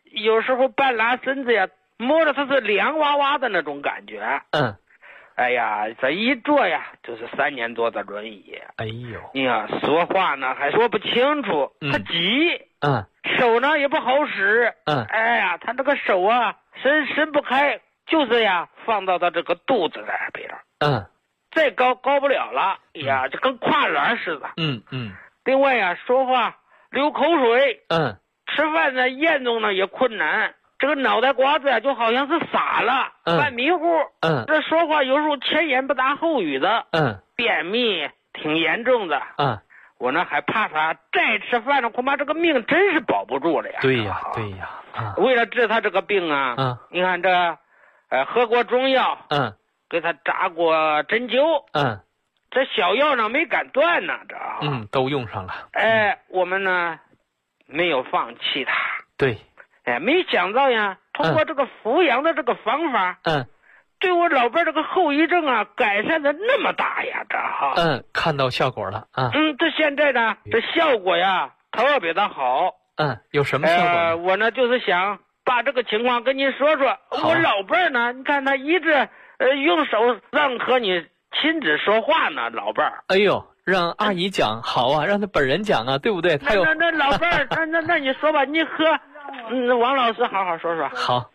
有时候半拉身子呀，摸着它是凉哇哇的那种感觉。哎呀，这一坐呀，就是3年多的轮椅。 哎呦， 你看说话呢还说不清楚，他急。手呢也不好使。哎呀，他这个手啊伸不开，就是呀放到他这个肚子那边。再高不了了。哎呀，就跟跨栏似的。另外呀，说话流口水。吃饭呢咽动呢也困难。这个脑袋瓜子呀，就好像是傻了，半迷糊。这说话有时候前言不搭后语的。便秘挺严重的。我呢还怕他再吃饭呢，恐怕这个命真是保不住了呀。 对呀。 为了治他这个病啊，你看这，喝过中药，给他扎过针灸，这小药呢没敢断呢，这都用上了。 我们呢没有放弃他。 对。 没想到呀，通过这个扶阳的这个方法，对我老伴这个后遗症啊改善的那么大呀，这看到效果了。 这现在呢，这效果呀特别的好。 有什么效果？ 我呢就是想把这个情况跟您说说。我老伴呢，你看他一直用手让和你亲自说话呢，老伴儿。 哎呦，让阿姨讲好啊，让他本人讲啊，对不对？他有那老伴儿，那你说吧，你和王老师好好说说。 好。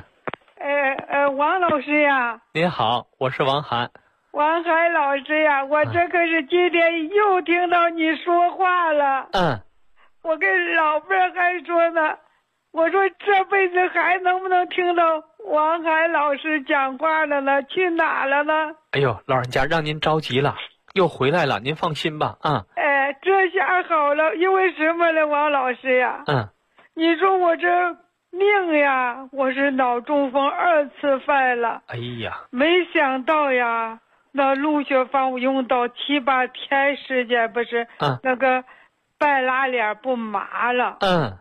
王老师呀。 您好，我是王涵。 王涵老师呀，我这可是今天又听到你说话了。我跟老伴儿还说呢，我说这辈子还能不能听到王涵老师讲话了呢？去哪了呢？ 哎呦，老人家让您着急了，又回来了，您放心吧。 这下好了，因为什么呢，王老师呀？你说我这命呀，我是脑中风2次犯了。 哎呀， 没想到呀，那陆雪芳用到7、8天时间，不是那个半拉脸不麻了。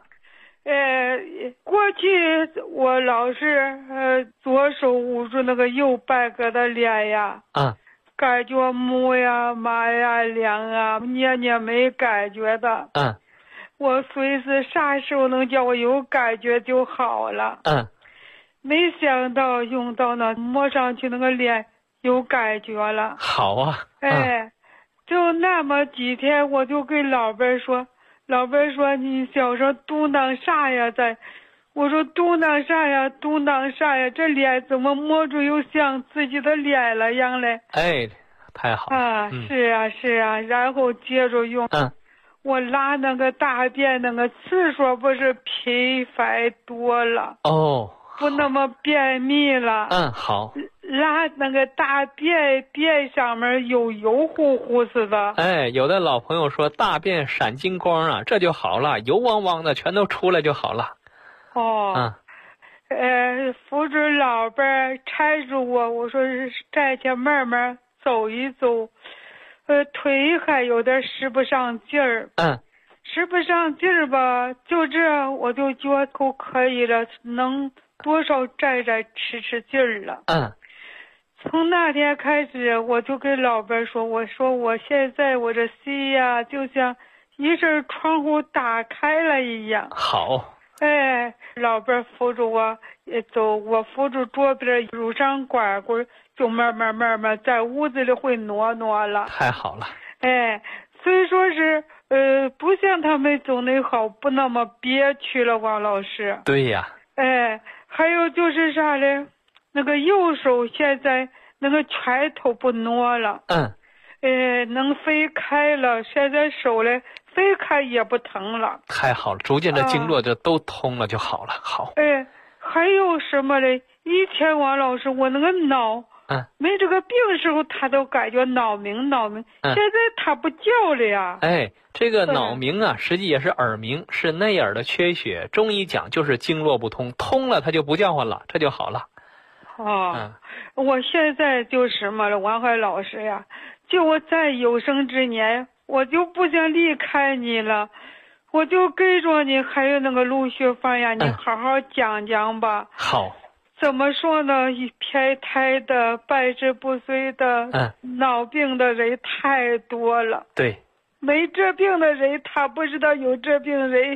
过去我老是左手捂住那个右半个的脸呀。感觉木呀、麻呀、凉啊，捏没感觉的。我随时啥时候能叫我有感觉就好了。没想到用到那摸上去那个脸有感觉了。 好啊。 就那么几天，我就跟老伴说，老伴说你小时候嘟囔啥呀？我说嘟囔啥呀？这脸怎么摸着又像自己的脸了样嘞？ 太好了。 是啊，然后接着用。我拉那个大便那个次数不是频繁多了。不那么便秘了。 好。 拉那个大便上面有油乎乎似的。 有的老朋友说大便闪金光啊，这就好了，油汪汪的全都出来就好了。 扶着老伴搀住我说站起慢慢走一走。腿还有点使不上劲儿。使不上劲儿吧，就这我就觉够可以了，能多少站吃劲儿了。从那天开始，我就跟老伴说，我说我现在我这心呀，就像一阵窗户打开了一样。 好。 老伴扶着我走，我扶住桌边乳上管管，就慢慢在屋子里会挪了。 太好了。 虽说是不像他们走那好，不那么憋屈了，王老师。 对呀。 还有就是啥嘞？那个右手现在那个拳头不挪了。能飞开了，现在手嘞飞开也不疼了。 太好了，逐渐这经络就都通了就好了。好。 还有什么嘞？以前王老师我那个脑没这个病时候他都感觉脑鸣，现在他不叫了呀。 这个脑鸣啊，实际也是耳鸣，是内耳的缺血。中医讲就是经络不通，通了它就不叫唤了，这就好了。 我现在就什么了，王海老师呀，就我在有生之年，我就不想离开你了，我就跟着你，还有那个陆学芳呀，你好好讲讲吧。 好。 怎么说呢？一偏瘫的、半身不遂的、脑病的人太多了。 对。 没这病的人他不知道有这病人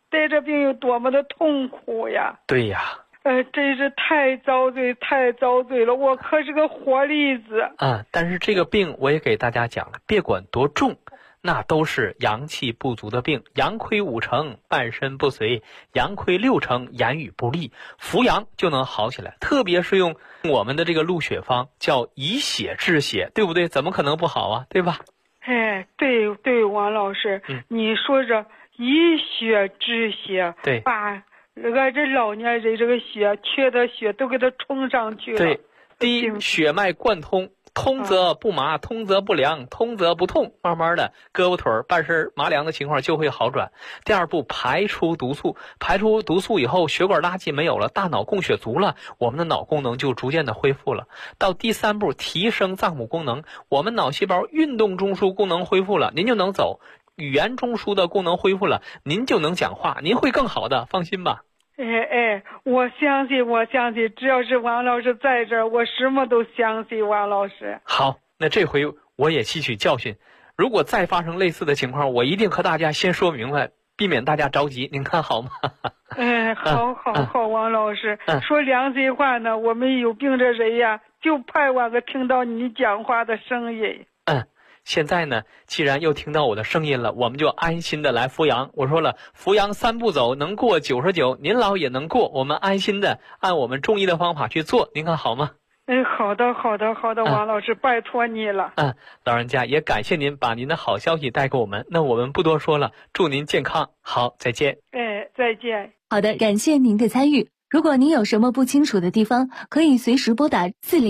带着病有多么的痛苦呀！ 对呀。 真是太遭罪了，我可是个活例子。 但是这个病我也给大家讲了，别管多重，那都是阳气不足的病，阳亏5成，半身不遂；阳亏6成，言语不利。服阳就能好起来，特别是用我们的这个鹿血方，叫以血治血，对不对？怎么可能不好啊？对吧？ 对，王老师，你说着以血治血， 对， 把这老年人这个血缺的血都给他冲上去了。 对，第一，血脉贯通，通则不麻，通则不凉，通则不痛，慢慢的胳膊腿半身麻凉的情况就会好转。第二步，排出毒素，排出毒素以后，血管垃圾没有了，大脑供血足了，我们的脑功能就逐渐的恢复了。到第三步，提升脏腑功能，我们脑细胞运动中枢功能恢复了，您就能走；语言中枢的功能恢复了，您就能讲话，您会更好的，放心吧。 我相信，只要是王老师在这儿，我什么都相信王老师。好， 那这回我也吸取教训，如果再发生类似的情况，我一定和大家先说明白，避免大家着急，您看好吗？ 好，王老师，说良心话呢，我们有病的人呀，就盼望着听到你讲话的声音。 现在呢，既然又听到我的声音了，我们就安心的来扶阳。我说了，扶阳3步走，能过99，您老也能过。我们安心的按我们中医的方法去做，您看好吗？ 好的，王老师，拜托你了。 老人家也感谢您把您的好消息带给我们。那我们不多说了，祝您健康。好，再见。 再见。 好的，感谢您的参与。如果您有什么不清楚的地方，可以随时拨打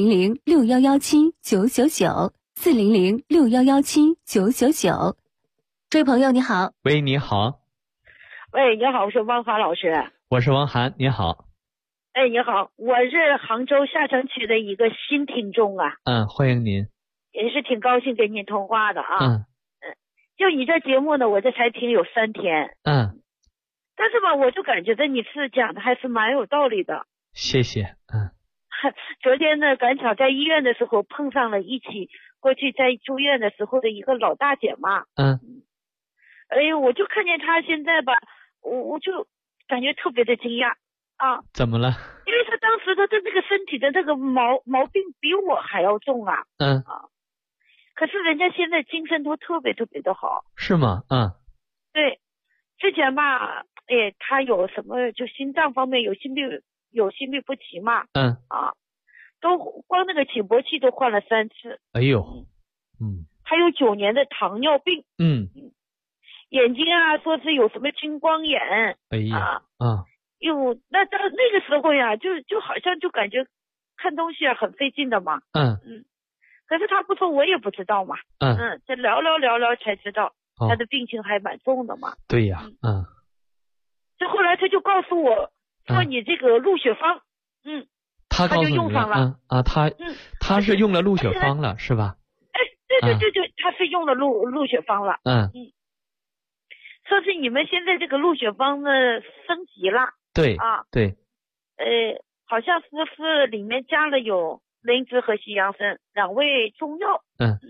400-6117-999。400-6117-999。这位朋友你好。 喂，你好。 喂，你好，我是汪华老师。 我是汪涵，你好。 你好，我是杭州下城区的一个新听众啊。 欢迎您。 也是挺高兴跟您通话的啊。就你这节目呢，我这才听有3天。但是吧，我就感觉到你是讲的还是蛮有道理的。 谢谢。 昨天呢，赶巧在医院的时候碰上了一起过去在住院的时候的一个老大姐嘛。我就看见她现在吧，我就感觉特别的惊讶啊。 怎么了？ 因为她当时她的那个身体的那个毛病比我还要重啊。可是人家现在精神都特别特别的好。 是吗？ 对，之前吧，她有什么就心脏方面有心律不齐嘛。都光那个起搏器都换了3次。 哎呦。 还有9年的糖尿病。眼睛啊，说是有什么青光眼。 哎呀。 那到那个时候呀，就好像就感觉看东西啊很费劲的嘛。可是他不说，我也不知道嘛。这聊才知道他的病情还蛮重的嘛。 对呀。 这后来他就告诉我说，你这个鹿血方。 他告诉你就用上了。 他是用了鹿血方了，是吧？ 对，他是用了鹿血方了。说是你们现在这个鹿血方呢升级了。 对。对。 好像是里面加了有灵芝和西洋参2味中药。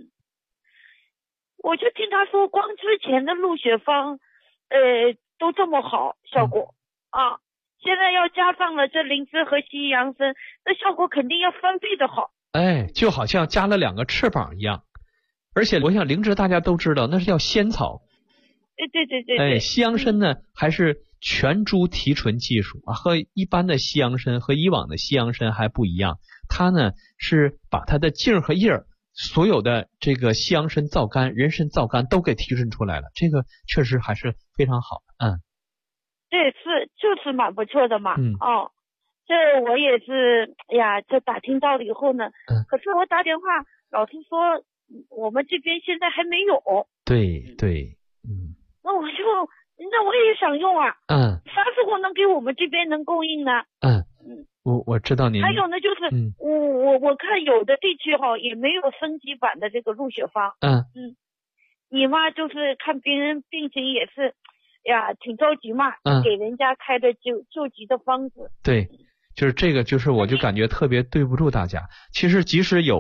我就听他说，光之前的鹿血方都这么好效果现在要加上了这灵芝和西洋参，那效果肯定要翻倍的好。 就好像加了2个翅膀一样。而且我想灵芝大家都知道，那是叫仙草。 对。 西洋参呢还是全株提纯技术和一般的西洋参和以往的西洋参还不一样。它呢是把它的茎和叶所有的这个西洋参皂苷、人参皂苷都给提纯出来了，这个确实还是非常好的。 对，就是蛮不错的嘛。这我也是，这打听到了以后呢，可是我打电话，老师说我们这边现在还没有。 对。 那我也想用啊。啥时候能给我们这边能供应呢？ 我知道您。 还有呢，就是我看有的地区也没有升级版的这个鹿血方。你嘛就是看别人病情也是。挺着急嘛，给人家开的救急的方子。对， 就是这个，就是我就感觉特别对不住大家。其实即使有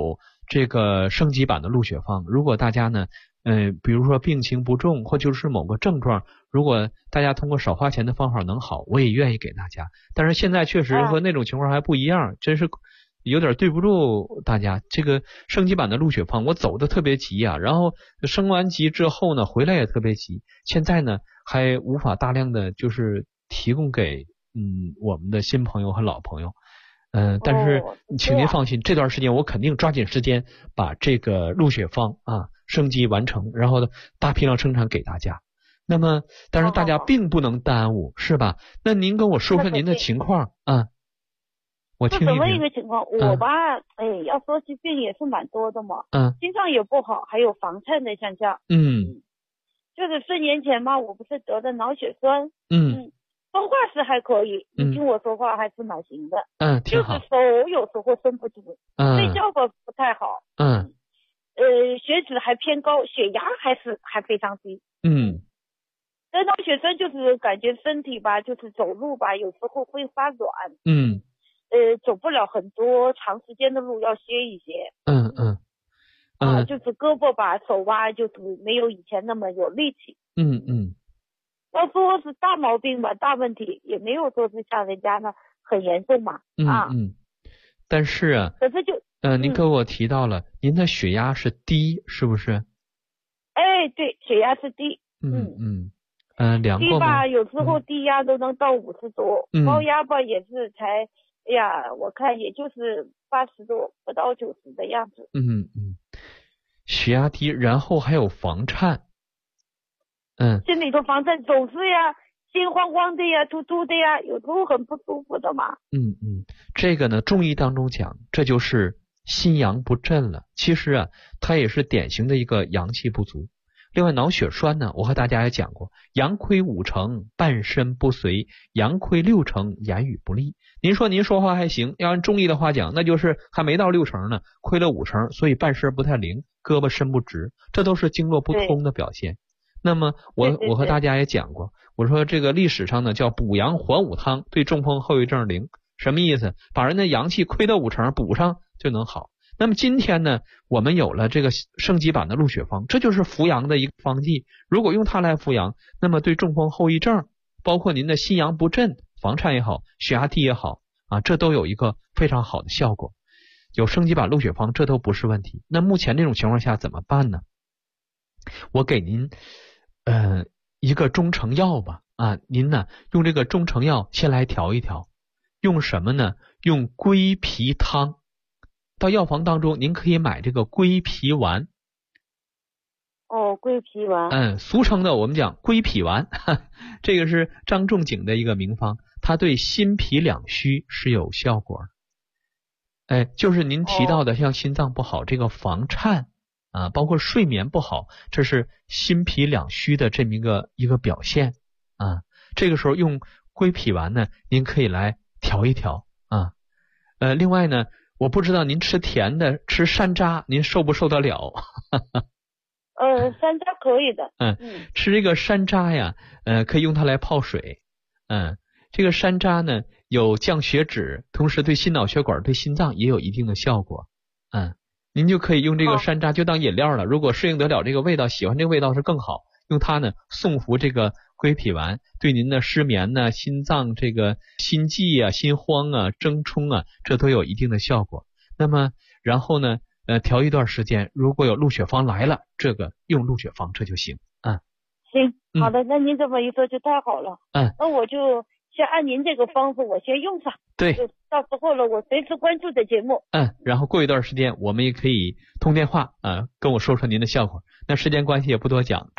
这个升级版的鹿血芳，如果大家呢比如说病情不重，或就是某个症状，如果大家通过少花钱的方法能好，我也愿意给大家。但是现在确实和那种情况还不一样，真是有点对不住大家。这个升级版的鹿血芳我走的特别急啊，然后升完级之后呢回来也特别急，现在呢还无法大量的就是提供给我们的新朋友和老朋友。但是请您放心，这段时间我肯定抓紧时间把这个鹿血芳升级完成，然后呢大批量生产给大家。那么但是大家并不能耽误，是吧？那您跟我说说您的情况啊，我听一听。 是怎么一个情况？我吧，要说起病也是蛮多的嘛。心脏也不好，还有房颤的现象。就是4年前嘛，我不是得的脑血栓。说话是还可以，你听我说话还是蛮行的。 挺好。 就是手有时候伸不直，睡觉吧不太好。血脂还偏高，血压还非常低。得脑血栓就是感觉身体吧，就是走路吧，有时候会发软。走不了很多长时间的路，要歇一歇。就是胳膊吧，手吧，就是没有以前那么有力气。要说是大毛病吧，大问题也没有说是像人家那很严重嘛。 但是可是就您跟我提到了您的血压是低，是不是？ 对，血压是低。 量过吗？ 低吧，有时候低压都能到50多，高压吧也是才，我看也就是80多，不到90的样子。 血压低，然后还有房颤。 心里头房颤总是心慌慌的突突的有时候很不舒服的嘛。 这个呢，中医当中讲，这就是心阳不振了。其实它也是典型的一个阳气不足。另外脑血栓呢，我和大家也讲过，阳亏5成，半身不遂；阳亏6成，言语不利。您说您说话还行，要按中医的话讲，那就是还没到6成呢，亏了5成，所以半身不太灵，胳膊伸不直，这都是经络不通的表现。那么我和大家也讲过，我说这个历史上呢叫补阳还5汤，对中风后遗症灵。什么意思？把人的阳气亏到5成补上就能好。那么今天呢，我们有了这个升级版的鹿血芳，这就是扶阳的一个方剂。如果用它来扶阳，那么对中风后遗症，包括您的心阳不振、房颤也好、血压低也好这都有一个非常好的效果。有升级版鹿血芳，这都不是问题。那目前这种情况下怎么办呢？我给您一个中成药吧。您呢用这个中成药先来调一调。用什么呢？用归脾汤。到药房当中您可以买这个归脾丸。 归脾丸。 俗称的我们讲归脾丸，这个是张仲景的一个名方，它对心脾两虚是有效果的。就是您提到的像心脏不好，这个房颤包括睡眠不好，这是心脾两虚的这么一个表现这个时候用归脾丸呢，您可以来调一调另外呢，我不知道您吃甜的，吃山楂您受不受得了？ 山楂可以的。 吃这个山楂呀，可以用它来泡水。这个山楂呢有降血脂，同时对心脑血管、对心脏也有一定的效果。您就可以用这个山楂就当饮料了。如果适应得了这个味道，喜欢这个味道是更好。用它呢送服这个归脾丸，对您的失眠呢、心脏这个心悸心慌怔冲这都有一定的效果。那么然后呢调一段时间，如果有鹿血芳来了，这个用鹿血芳这就行。 行，好的，那您这么一说就太好了。那我就先按您这个方子我先用上。 对， 到时候了我随时关注的节目。 然后过一段时间我们也可以通电话跟我说说您的效果。那时间关系也不多讲。